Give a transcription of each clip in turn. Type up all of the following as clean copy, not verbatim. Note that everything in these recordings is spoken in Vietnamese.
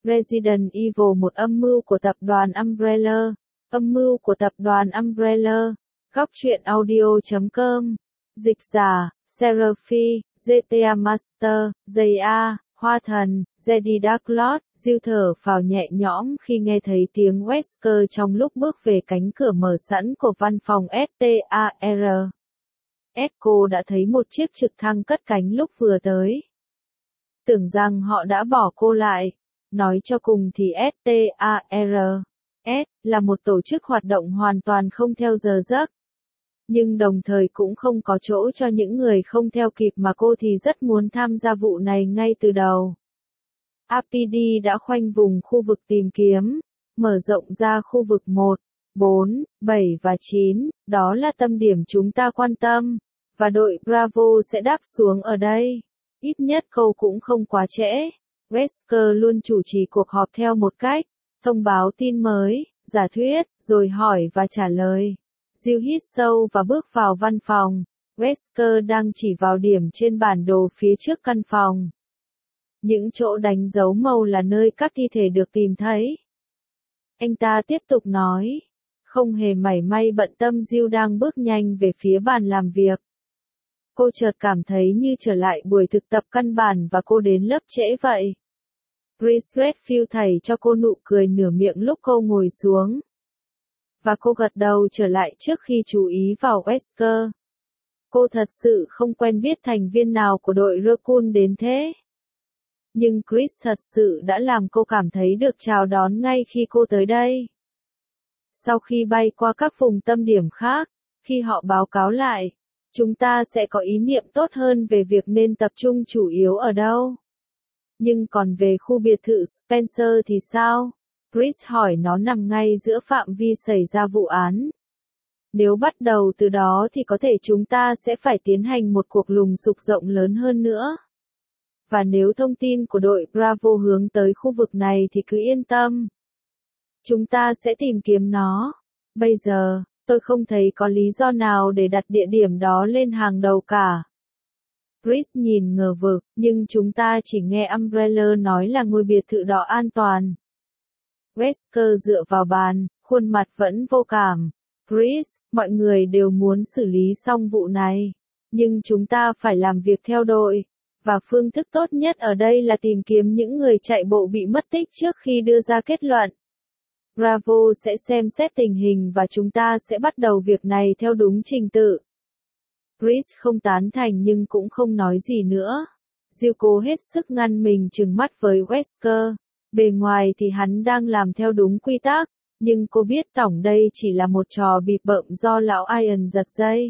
Resident Evil, một âm mưu của tập đoàn Umbrella. Âm mưu của tập đoàn Umbrella. Góc truyện audio.com. Dịch giả, Seraphy, GTA Master, J.A. Hoa Thần, Jedi Dark Lord. Jill thở phào nhẹ nhõm khi nghe thấy tiếng Wesker trong lúc bước về cánh cửa mở sẵn của văn phòng STAR. Cô đã thấy một chiếc trực thăng cất cánh lúc vừa tới. Tưởng rằng họ đã bỏ cô lại. Nói cho cùng thì STAR là một tổ chức hoạt động hoàn toàn không theo giờ giấc. Nhưng đồng thời cũng không có chỗ cho những người không theo kịp, mà cô thì rất muốn tham gia vụ này ngay từ đầu. APD đã khoanh vùng khu vực tìm kiếm, mở rộng ra khu vực 1, 4, 7 và 9, đó là tâm điểm chúng ta quan tâm, và đội Bravo sẽ đáp xuống ở đây. Ít nhất câu cũng không quá trễ. Wesker luôn chủ trì cuộc họp theo một cách, thông báo tin mới, giả thuyết, rồi hỏi và trả lời. Jill hít sâu và bước vào văn phòng. Wesker đang chỉ vào điểm trên bản đồ phía trước căn phòng. Những chỗ đánh dấu màu là nơi các thi thể được tìm thấy. Anh ta tiếp tục nói, không hề mảy may bận tâm Jill đang bước nhanh về phía bàn làm việc. Cô chợt cảm thấy như trở lại buổi thực tập căn bản và cô đến lớp trễ vậy. Chris Redfield thảy cho cô nụ cười nửa miệng lúc cô ngồi xuống. Và cô gật đầu trở lại trước khi chú ý vào Wesker. Cô thật sự không quen biết thành viên nào của đội Raccoon đến thế. Nhưng Chris thật sự đã làm cô cảm thấy được chào đón ngay khi cô tới đây. Sau khi bay qua các vùng tâm điểm khác, khi họ báo cáo lại, chúng ta sẽ có ý niệm tốt hơn về việc nên tập trung chủ yếu ở đâu. Nhưng còn về khu biệt thự Spencer thì sao? Chris hỏi, nó nằm ngay giữa phạm vi xảy ra vụ án. Nếu bắt đầu từ đó thì có thể chúng ta sẽ phải tiến hành một cuộc lùng sục rộng lớn hơn nữa. Và nếu thông tin của đội Bravo hướng tới khu vực này thì cứ yên tâm. Chúng ta sẽ tìm kiếm nó. Bây giờ, tôi không thấy có lý do nào để đặt địa điểm đó lên hàng đầu cả. Chris nhìn ngờ vực, nhưng chúng ta chỉ nghe Umbrella nói là ngôi biệt thự đó an toàn. Wesker dựa vào bàn, khuôn mặt vẫn vô cảm. Chris, mọi người đều muốn xử lý xong vụ này. Nhưng chúng ta phải làm việc theo đội. Và phương thức tốt nhất ở đây là tìm kiếm những người chạy bộ bị mất tích trước khi đưa ra kết luận. Bravo sẽ xem xét tình hình và chúng ta sẽ bắt đầu việc này theo đúng trình tự. Chris không tán thành nhưng cũng không nói gì nữa. Jill cố hết sức ngăn mình trừng mắt với Wesker. Bề ngoài thì hắn đang làm theo đúng quy tắc, nhưng cô biết tổng đây chỉ là một trò bịp bợm do lão Ian giật dây.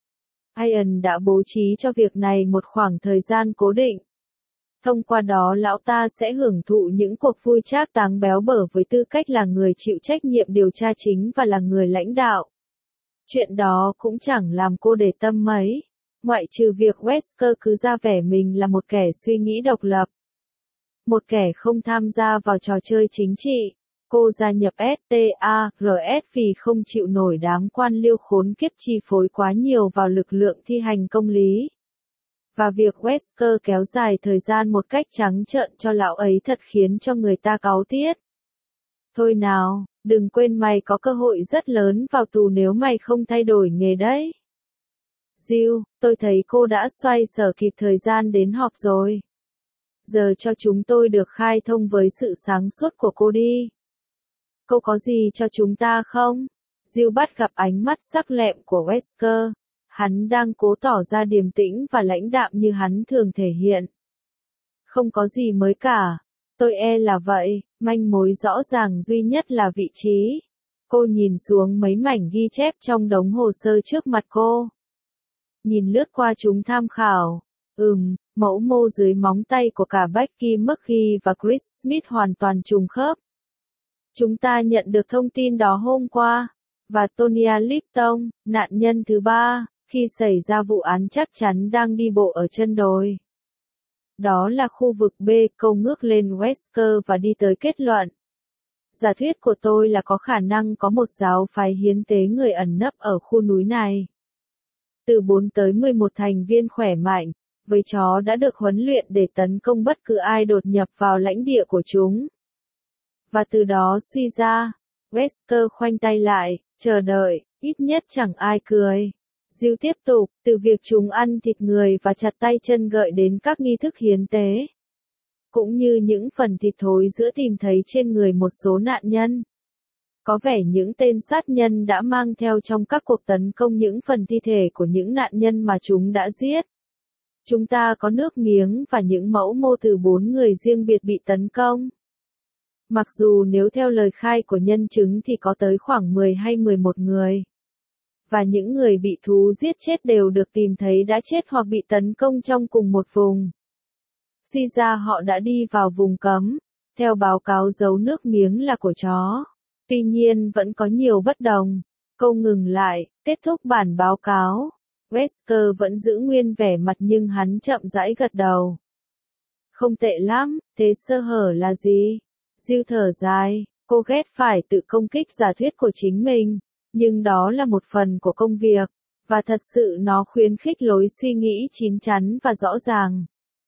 Ian đã bố trí cho việc này một khoảng thời gian cố định. Thông qua đó lão ta sẽ hưởng thụ những cuộc vui trác táng béo bở với tư cách là người chịu trách nhiệm điều tra chính và là người lãnh đạo. Chuyện đó cũng chẳng làm cô để tâm mấy, ngoại trừ việc Wesker cứ ra vẻ mình là một kẻ suy nghĩ độc lập. Một kẻ không tham gia vào trò chơi chính trị. Cô gia nhập STARS vì không chịu nổi đám quan liêu khốn kiếp chi phối quá nhiều vào lực lượng thi hành công lý. Và việc Wesker kéo dài thời gian một cách trắng trợn cho lão ấy thật khiến cho người ta cáu tiết. Thôi nào, đừng quên mày có cơ hội rất lớn vào tù nếu mày không thay đổi nghề đấy. Jill, tôi thấy cô đã xoay sở kịp thời gian đến họp rồi. Giờ cho chúng tôi được khai thông với sự sáng suốt của cô đi. Cô có gì cho chúng ta không? Jill bắt gặp ánh mắt sắc lẹm của Wesker. Hắn đang cố tỏ ra điềm tĩnh và lãnh đạm như hắn thường thể hiện. Không có gì mới cả. Tôi là vậy, manh mối rõ ràng duy nhất là vị trí. Cô nhìn xuống mấy mảnh ghi chép trong đống hồ sơ trước mặt cô. Nhìn lướt qua chúng tham khảo. Mẫu mô dưới móng tay của cả Becky McGee và Chris Smith hoàn toàn trùng khớp. Chúng ta nhận được thông tin đó hôm qua. Và Tonya Lipton, nạn nhân thứ 3, khi xảy ra vụ án chắc chắn đang đi bộ ở chân đồi. Đó là khu vực B. Câu ngước lên Wesker và đi tới kết luận. Giả thuyết của tôi là có khả năng có một giáo phái hiến tế người ẩn nấp ở khu núi này. Từ 4 tới 11 thành viên khỏe mạnh, với chó đã được huấn luyện để tấn công bất cứ ai đột nhập vào lãnh địa của chúng. Và từ đó suy ra, Wesker khoanh tay lại, chờ đợi, ít nhất chẳng ai cười. Jill tiếp tục, từ việc chúng ăn thịt người và chặt tay chân gợi đến các nghi thức hiến tế. Cũng như những phần thịt thối giữa tìm thấy trên người một số nạn nhân. Có vẻ những tên sát nhân đã mang theo trong các cuộc tấn công những phần thi thể của những nạn nhân mà chúng đã giết. Chúng ta có nước miếng và những mẫu mô từ 4 người riêng biệt bị tấn công. Mặc dù nếu theo lời khai của nhân chứng thì có tới khoảng 10 hay 11 người. Và những người bị thú giết chết đều được tìm thấy đã chết hoặc bị tấn công trong cùng một vùng. Suy ra họ đã đi vào vùng cấm. Theo báo cáo dấu nước miếng là của chó. Tuy nhiên vẫn có nhiều bất đồng. Câu ngừng lại, kết thúc bản báo cáo. Wesker vẫn giữ nguyên vẻ mặt nhưng hắn chậm rãi gật đầu. Không tệ lắm, thế sơ hở là gì? Jill thở dài, cô ghét phải tự công kích giả thuyết của chính mình, nhưng đó là một phần của công việc, và thật sự nó khuyến khích lối suy nghĩ chín chắn và rõ ràng.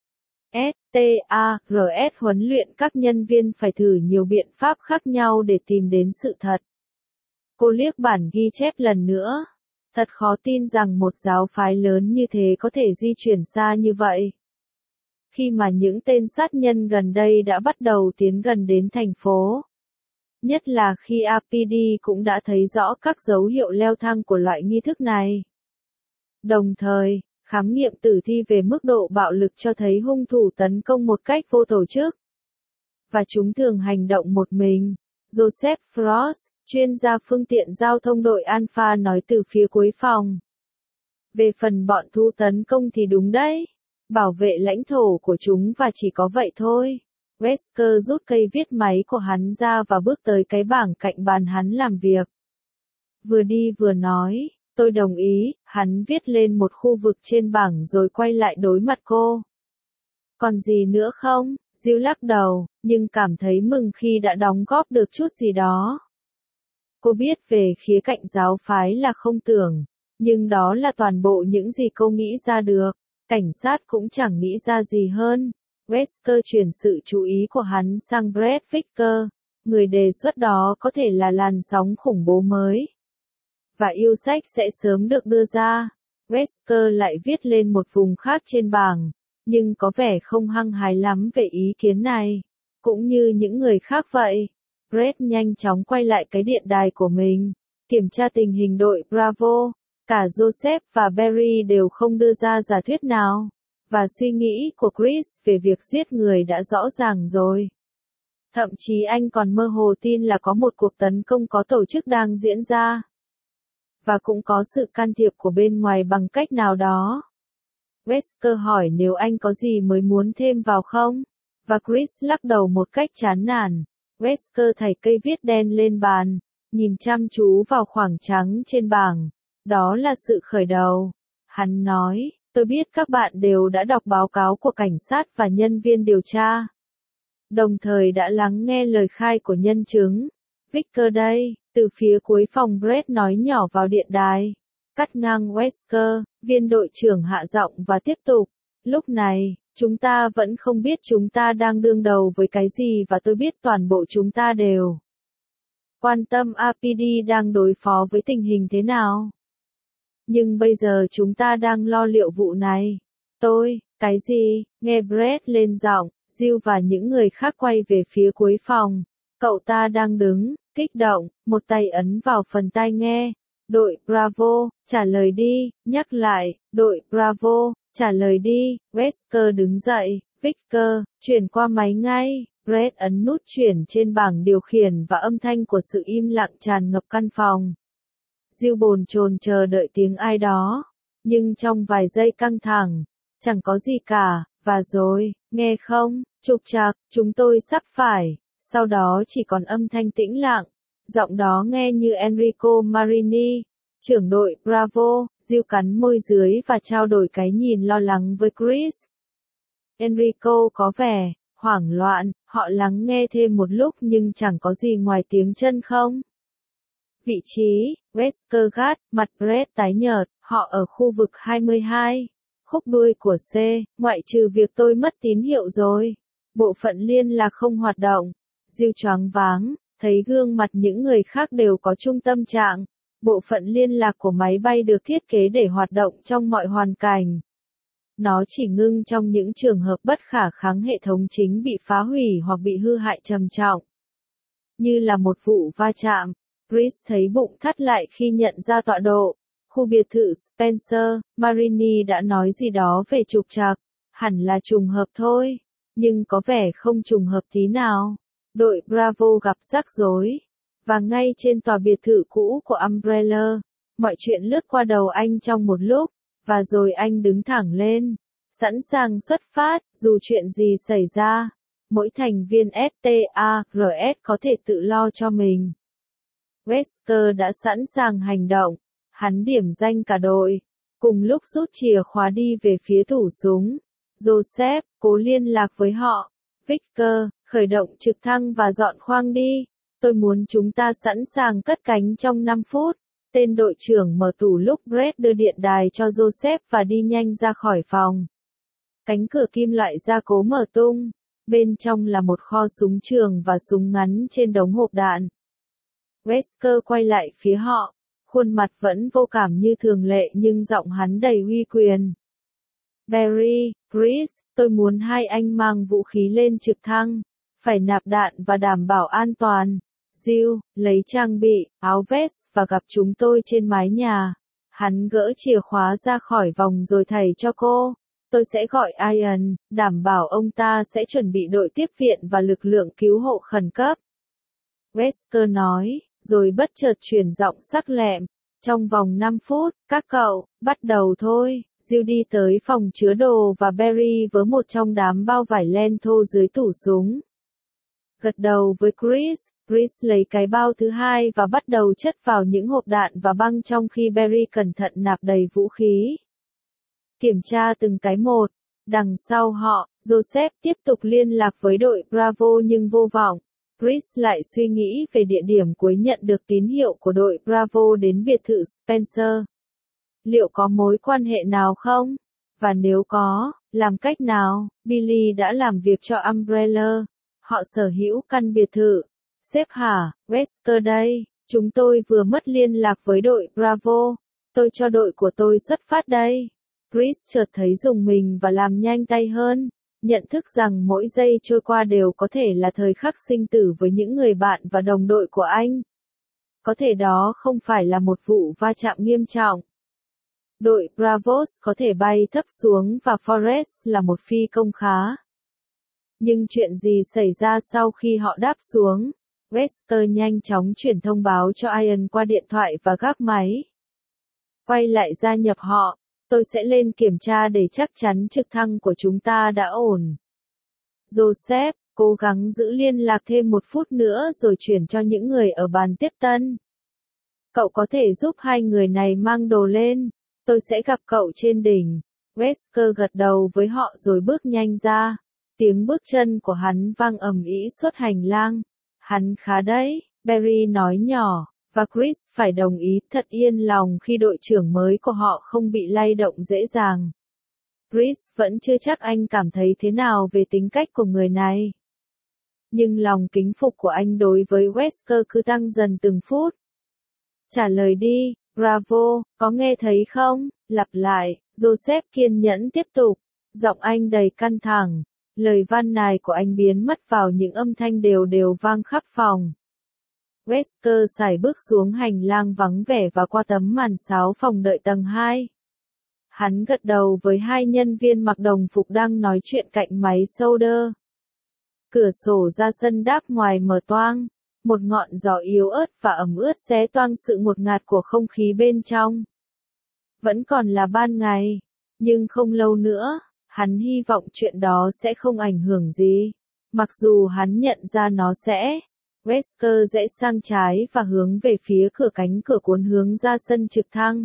STARS huấn luyện các nhân viên phải thử nhiều biện pháp khác nhau để tìm đến sự thật. Cô liếc bản ghi chép lần nữa. Thật khó tin rằng một giáo phái lớn như thế có thể di chuyển xa như vậy. Khi mà những tên sát nhân gần đây đã bắt đầu tiến gần đến thành phố. Nhất là khi APD cũng đã thấy rõ các dấu hiệu leo thang của loại nghi thức này. Đồng thời, khám nghiệm tử thi về mức độ bạo lực cho thấy hung thủ tấn công một cách vô tổ chức. Và chúng thường hành động một mình. Joseph Frost, chuyên gia phương tiện giao thông đội Alpha nói từ phía cuối phòng. Về phần bọn thú tấn công thì đúng đấy. Bảo vệ lãnh thổ của chúng và chỉ có vậy thôi. Wesker rút cây viết máy của hắn ra và bước tới cái bảng cạnh bàn hắn làm việc. Vừa đi vừa nói, tôi đồng ý, hắn viết lên một khu vực trên bảng rồi quay lại đối mặt cô. Còn gì nữa không? Jill lắc đầu, nhưng cảm thấy mừng khi đã đóng góp được chút gì đó. Cô biết về khía cạnh giáo phái là không tưởng, nhưng đó là toàn bộ những gì cô nghĩ ra được. Cảnh sát cũng chẳng nghĩ ra gì hơn. Wesker chuyển sự chú ý của hắn sang Brett Vicker. Người đề xuất đó có thể là làn sóng khủng bố mới. Và yêu sách sẽ sớm được đưa ra. Wesker lại viết lên một vùng khác trên bảng, nhưng có vẻ không hăng hái lắm về ý kiến này. Cũng như những người khác vậy. Brett nhanh chóng quay lại cái điện đài của mình, kiểm tra tình hình đội Bravo. Cả Joseph và Barry đều không đưa ra giả thuyết nào. Và suy nghĩ của Chris về việc giết người đã rõ ràng rồi. Thậm chí anh còn mơ hồ tin là có một cuộc tấn công có tổ chức đang diễn ra. Và cũng có sự can thiệp của bên ngoài bằng cách nào đó. Wesker hỏi nếu anh có gì mới muốn thêm vào không? Và Chris lắc đầu một cách chán nản. Wesker thảy cây viết đen lên bàn, nhìn chăm chú vào khoảng trắng trên bảng. Đó là sự khởi đầu. Hắn nói, tôi biết các bạn đều đã đọc báo cáo của cảnh sát và nhân viên điều tra. Đồng thời đã lắng nghe lời khai của nhân chứng. Vicker đây, từ phía cuối phòng Brett nói nhỏ vào điện đài. Cắt ngang Wesker, viên đội trưởng hạ giọng và tiếp tục. Lúc này, chúng ta vẫn không biết chúng ta đang đương đầu với cái gì và tôi biết toàn bộ chúng ta đều quan tâm APD đang đối phó với tình hình thế nào. Nhưng bây giờ chúng ta đang lo liệu vụ này. Cái gì? Nghe Brett lên giọng, Jill và những người khác quay về phía cuối phòng. Cậu ta đang đứng, kích động, một tay ấn vào phần tai nghe. Đội Bravo, trả lời đi, nhắc lại, đội Bravo, trả lời đi. Wesker đứng dậy, Vicker, chuyển qua máy ngay. Brett ấn nút chuyển trên bảng điều khiển và âm thanh của sự im lặng tràn ngập căn phòng. Jill bồn chồn chờ đợi tiếng ai đó, nhưng trong vài giây căng thẳng, chẳng có gì cả, và rồi, nghe không, trục trặc, chúng tôi sắp phải, sau đó chỉ còn âm thanh tĩnh lặng, giọng đó nghe như Enrico Marini, trưởng đội Bravo. Jill cắn môi dưới và trao đổi cái nhìn lo lắng với Chris. Enrico có vẻ hoảng loạn, họ lắng nghe thêm một lúc nhưng chẳng có gì ngoài tiếng chân không. Vị trí, Wesker gắt, mặt Brett tái nhợt, họ ở khu vực 22. Khúc đuôi của C, ngoại trừ việc tôi mất tín hiệu rồi. Bộ phận liên lạc không hoạt động. Jill choáng váng, thấy gương mặt những người khác đều có chung tâm trạng. Bộ phận liên lạc của máy bay được thiết kế để hoạt động trong mọi hoàn cảnh. Nó chỉ ngưng trong những trường hợp bất khả kháng hệ thống chính bị phá hủy hoặc bị hư hại trầm trọng. Như là một vụ va chạm, Chris thấy bụng thắt lại khi nhận ra tọa độ. Khu biệt thự Spencer, Marini đã nói gì đó về trục trặc, hẳn là trùng hợp thôi, nhưng có vẻ không trùng hợp tí nào. Đội Bravo gặp rắc rối, và ngay trên tòa biệt thự cũ của Umbrella, mọi chuyện lướt qua đầu anh trong một lúc, và rồi anh đứng thẳng lên, sẵn sàng xuất phát, dù chuyện gì xảy ra. Mỗi thành viên STARS có thể tự lo cho mình. Wesker đã sẵn sàng hành động. Hắn điểm danh cả đội, cùng lúc rút chìa khóa đi về phía tủ súng. Joseph, cố liên lạc với họ. Victor, khởi động trực thăng và dọn khoang đi. Tôi muốn chúng ta sẵn sàng cất cánh trong 5 phút. Tên đội trưởng mở tủ lúc Brett đưa điện đài cho Joseph và đi nhanh ra khỏi phòng. Cánh cửa kim loại gia cố mở tung. Bên trong là một kho súng trường và súng ngắn trên đống hộp đạn. Wesker quay lại phía họ. Khuôn mặt vẫn vô cảm như thường lệ nhưng giọng hắn đầy uy quyền. Barry, Chris, tôi muốn hai anh mang vũ khí lên trực thăng. Phải nạp đạn và đảm bảo an toàn. Jill, lấy trang bị, áo vest và gặp chúng tôi trên mái nhà. Hắn gỡ chìa khóa ra khỏi vòng rồi thầy cho cô. Tôi sẽ gọi Ian, đảm bảo ông ta sẽ chuẩn bị đội tiếp viện và lực lượng cứu hộ khẩn cấp. Wesker nói, rồi bất chợt chuyển giọng sắc lẹm. Trong vòng 5 phút, các cậu, bắt đầu thôi. Jill đi tới phòng chứa đồ và Barry với một trong đám bao vải len thô dưới tủ súng. Gật đầu với Chris lấy cái bao thứ hai và bắt đầu chất vào những hộp đạn và băng trong khi Barry cẩn thận nạp đầy vũ khí. Kiểm tra từng cái một. Đằng sau họ, Joseph tiếp tục liên lạc với đội Bravo nhưng vô vọng. Chris lại suy nghĩ về địa điểm cuối nhận được tín hiệu của đội Bravo đến biệt thự Spencer. Liệu có mối quan hệ nào không? Và nếu có, làm cách nào? Billy đã làm việc cho Umbrella. Họ sở hữu căn biệt thự. Sếp hả, Wesker đây, chúng tôi vừa mất liên lạc với đội Bravo. Tôi cho đội của tôi xuất phát đây. Chris chợt thấy rùng mình và làm nhanh tay hơn. Nhận thức rằng mỗi giây trôi qua đều có thể là thời khắc sinh tử với những người bạn và đồng đội của anh. Có thể đó không phải là một vụ va chạm nghiêm trọng. Đội Bravos có thể bay thấp xuống và Forrest là một phi công khá. Nhưng chuyện gì xảy ra sau khi họ đáp xuống? Wesker nhanh chóng chuyển thông báo cho Ian qua điện thoại và gác máy. Quay lại gia nhập họ. Tôi sẽ lên kiểm tra để chắc chắn trực thăng của chúng ta đã ổn. Joseph, cố gắng giữ liên lạc thêm 1 phút nữa rồi chuyển cho những người ở bàn tiếp tân. Cậu có thể giúp hai người này mang đồ lên. Tôi sẽ gặp cậu trên đỉnh. Wesker gật đầu với họ rồi bước nhanh ra. Tiếng bước chân của hắn vang ầm ĩ suốt hành lang. Hắn khá đấy, Barry nói nhỏ. Và Chris phải đồng ý thật yên lòng khi đội trưởng mới của họ không bị lay động dễ dàng. Chris vẫn chưa chắc anh cảm thấy thế nào về tính cách của người này. Nhưng lòng kính phục của anh đối với Wesker cứ tăng dần từng phút. Trả lời đi, Bravo, có nghe thấy không? Lặp lại, Joseph kiên nhẫn tiếp tục. Giọng anh đầy căng thẳng. Lời van nài của anh biến mất vào những âm thanh đều đều vang khắp phòng. Wesker sải bước xuống hành lang vắng vẻ và qua tấm màn sáo phòng đợi tầng 2. Hắn gật đầu với hai nhân viên mặc đồng phục đang nói chuyện cạnh máy solder. Cửa sổ ra sân đáp ngoài mở toang. Một ngọn gió yếu ớt và ẩm ướt xé toang sự ngột ngạt của không khí bên trong. Vẫn còn là ban ngày, nhưng không lâu nữa, hắn hy vọng chuyện đó sẽ không ảnh hưởng gì. Mặc dù hắn nhận ra nó sẽ. Wesker rẽ sang trái và hướng về phía cánh cửa cuốn hướng ra sân trực thăng.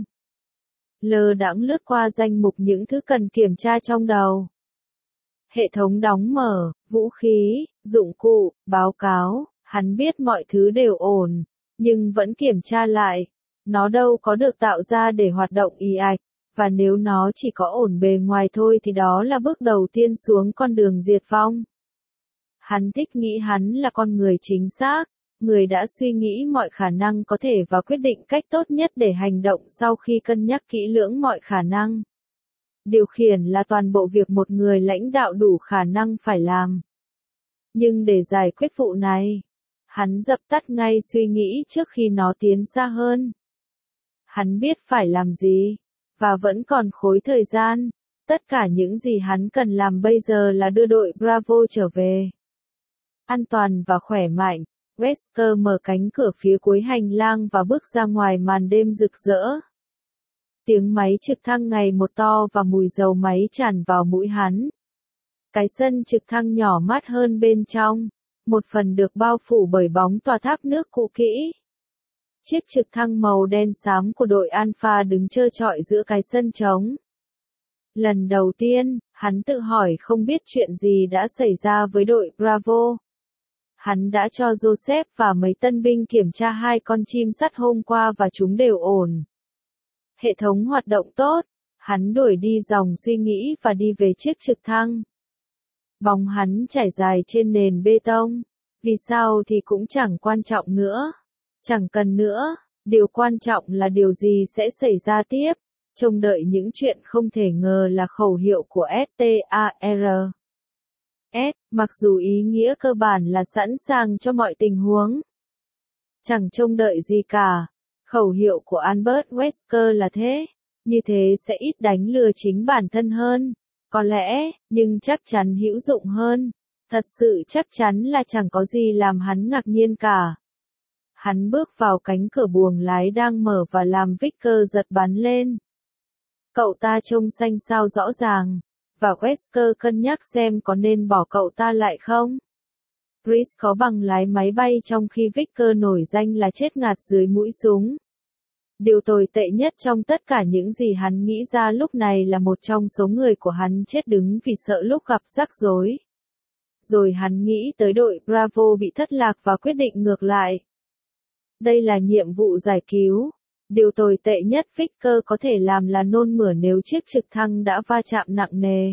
Lơ đãng lướt qua danh mục những thứ cần kiểm tra trong đầu. Hệ thống đóng mở, vũ khí, dụng cụ, báo cáo, hắn biết mọi thứ đều ổn, nhưng vẫn kiểm tra lại. Nó đâu có được tạo ra để hoạt động ì ạch, và nếu nó chỉ có ổn bề ngoài thôi thì đó là bước đầu tiên xuống con đường diệt vong. Hắn thích nghĩ hắn là con người chính xác, người đã suy nghĩ mọi khả năng có thể và quyết định cách tốt nhất để hành động sau khi cân nhắc kỹ lưỡng mọi khả năng. Điều khiển là toàn bộ việc một người lãnh đạo đủ khả năng phải làm. Nhưng để giải quyết vụ này, hắn dập tắt ngay suy nghĩ trước khi nó tiến xa hơn. Hắn biết phải làm gì, và vẫn còn khối thời gian. Tất cả những gì hắn cần làm bây giờ là đưa đội Bravo trở về an toàn và khỏe mạnh. Wesker mở cánh cửa phía cuối hành lang và bước ra ngoài màn đêm rực rỡ. Tiếng máy trực thăng ngày một to và mùi dầu máy tràn vào mũi hắn. Cái sân trực thăng nhỏ mát hơn bên trong, một phần được bao phủ bởi bóng tòa tháp nước cũ kỹ. Chiếc trực thăng màu đen xám của đội Alpha đứng trơ trọi giữa cái sân trống. Lần đầu tiên, hắn tự hỏi không biết chuyện gì đã xảy ra với đội Bravo. Hắn đã cho Joseph và mấy tân binh kiểm tra 2 con chim sắt hôm qua và chúng đều ổn. Hệ thống hoạt động tốt, hắn đuổi đi dòng suy nghĩ và đi về chiếc trực thăng. Bóng hắn trải dài trên nền bê tông, vì sao thì cũng chẳng quan trọng nữa. Chẳng cần nữa, điều quan trọng là điều gì sẽ xảy ra tiếp. Trông đợi những chuyện không thể ngờ là khẩu hiệu của STAR. Mặc dù ý nghĩa cơ bản là sẵn sàng cho mọi tình huống. Chẳng trông đợi gì cả. Khẩu hiệu của Albert Wesker là thế. Như thế sẽ ít đánh lừa chính bản thân hơn. Có lẽ, nhưng chắc chắn hữu dụng hơn. Thật sự chắc chắn là chẳng có gì làm hắn ngạc nhiên cả. Hắn bước vào cánh cửa buồng lái đang mở và làm Vicker giật bắn lên. Cậu ta trông xanh xao rõ ràng, và Wesker cân nhắc xem có nên bỏ cậu ta lại không. Chris có bằng lái máy bay trong khi Vicker nổi danh là chết ngạt dưới mũi súng. Điều tồi tệ nhất trong tất cả những gì hắn nghĩ ra lúc này là một trong số người của hắn chết đứng vì sợ lúc gặp rắc rối. Rồi hắn nghĩ tới đội Bravo bị thất lạc và quyết định ngược lại. Đây là nhiệm vụ giải cứu. Điều tồi tệ nhất Vicker có thể làm là nôn mửa nếu chiếc trực thăng đã va chạm nặng nề.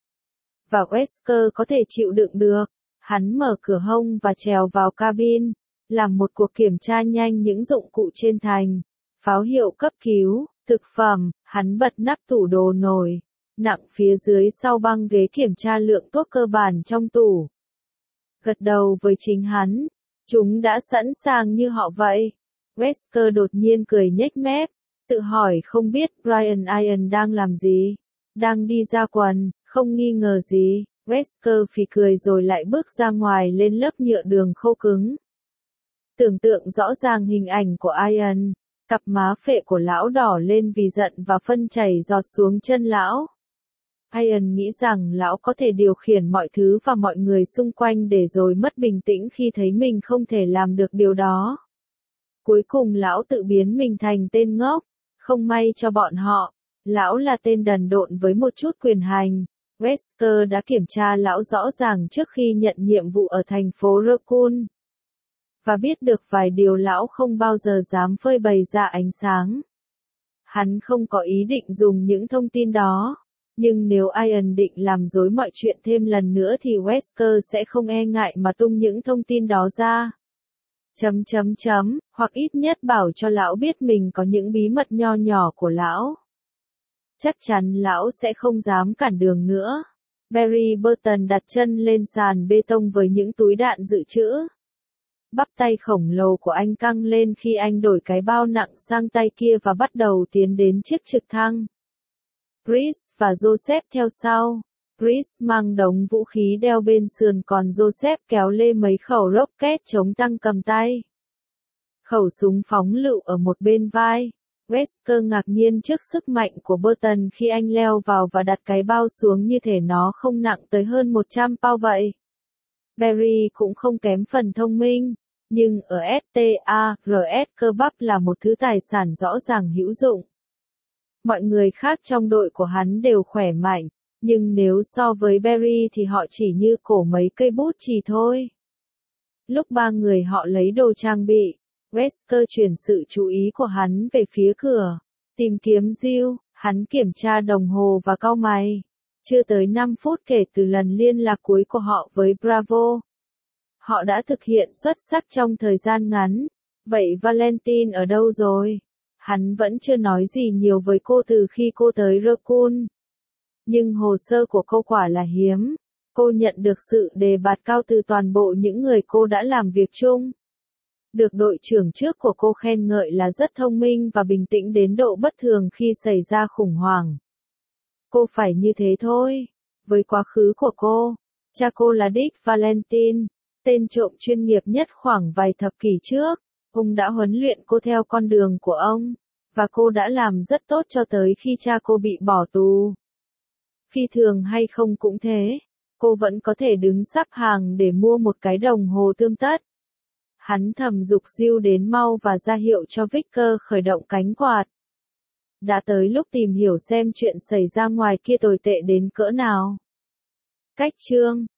Và Wesker có thể chịu đựng được. Hắn mở cửa hông và trèo vào cabin, làm một cuộc kiểm tra nhanh những dụng cụ trên thành, pháo hiệu cấp cứu, thực phẩm, hắn bật nắp tủ đồ nổi, nặng phía dưới sau băng ghế kiểm tra lượng thuốc cơ bản trong tủ. Gật đầu với chính hắn, chúng đã sẵn sàng như họ vậy. Wesker đột nhiên cười nhếch mép, tự hỏi không biết Brian Ian đang làm gì. Đang đi ra quần, không nghi ngờ gì. Wesker phì cười rồi lại bước ra ngoài lên lớp nhựa đường khô cứng. Tưởng tượng rõ ràng hình ảnh của Ian, cặp má phệ của lão đỏ lên vì giận và phân chảy giọt xuống chân lão. Ian nghĩ rằng lão có thể điều khiển mọi thứ và mọi người xung quanh để rồi mất bình tĩnh khi thấy mình không thể làm được điều đó. Cuối cùng lão tự biến mình thành tên ngốc. Không may cho bọn họ, lão là tên đần độn với một chút quyền hành. Wesker đã kiểm tra lão rõ ràng trước khi nhận nhiệm vụ ở thành phố Raccoon. Và biết được vài điều lão không bao giờ dám phơi bày ra ánh sáng. Hắn không có ý định dùng những thông tin đó. Nhưng nếu Ian định làm dối mọi chuyện thêm lần nữa thì Wesker sẽ không e ngại mà tung những thông tin đó ra. Hoặc ít nhất bảo cho lão biết mình có những bí mật nho nhỏ của lão. Chắc chắn lão sẽ không dám cản đường nữa. Barry Burton đặt chân lên sàn bê tông với những túi đạn dự trữ. Bắp tay khổng lồ của anh căng lên khi anh đổi cái bao nặng sang tay kia và bắt đầu tiến đến chiếc trực thăng. Chris và Joseph theo sau. Chris mang đống vũ khí đeo bên sườn còn Joseph kéo lê mấy khẩu rocket chống tăng cầm tay. Khẩu súng phóng lựu ở một bên vai. Wesker ngạc nhiên trước sức mạnh của Burton khi anh leo vào và đặt cái bao xuống như thể nó không nặng tới hơn 100 pound vậy. Barry cũng không kém phần thông minh, nhưng ở STARS cơ bắp là một thứ tài sản rõ ràng hữu dụng. Mọi người khác trong đội của hắn đều khỏe mạnh, nhưng nếu so với Barry thì họ chỉ như cổ mấy cây bút chì thôi. Lúc ba người họ lấy đồ trang bị, Wesker chuyển sự chú ý của hắn về phía cửa, tìm kiếm Jill. Hắn kiểm tra đồng hồ và cau mày. Chưa tới 5 phút kể từ lần liên lạc cuối của họ với Bravo. Họ đã thực hiện xuất sắc trong thời gian ngắn. Vậy Valentine ở đâu rồi? Hắn vẫn chưa nói gì nhiều với cô từ khi cô tới Raccoon. Nhưng hồ sơ của cô quả là hiếm. Cô nhận được sự đề bạt cao từ toàn bộ những người cô đã làm việc chung. Được đội trưởng trước của cô khen ngợi là rất thông minh và bình tĩnh đến độ bất thường khi xảy ra khủng hoảng. Cô phải như thế thôi. Với quá khứ của cô, cha cô là Dick Valentine, tên trộm chuyên nghiệp nhất khoảng vài thập kỷ trước. Ông đã huấn luyện cô theo con đường của ông, và cô đã làm rất tốt cho tới khi cha cô bị bỏ tù. Phi thường hay không cũng thế, cô vẫn có thể đứng sắp hàng để mua một cái đồng hồ tươm tất. Hắn thầm giục Jill đến mau và ra hiệu cho Victor khởi động cánh quạt. Đã tới lúc tìm hiểu xem chuyện xảy ra ngoài kia tồi tệ đến cỡ nào. Cách chương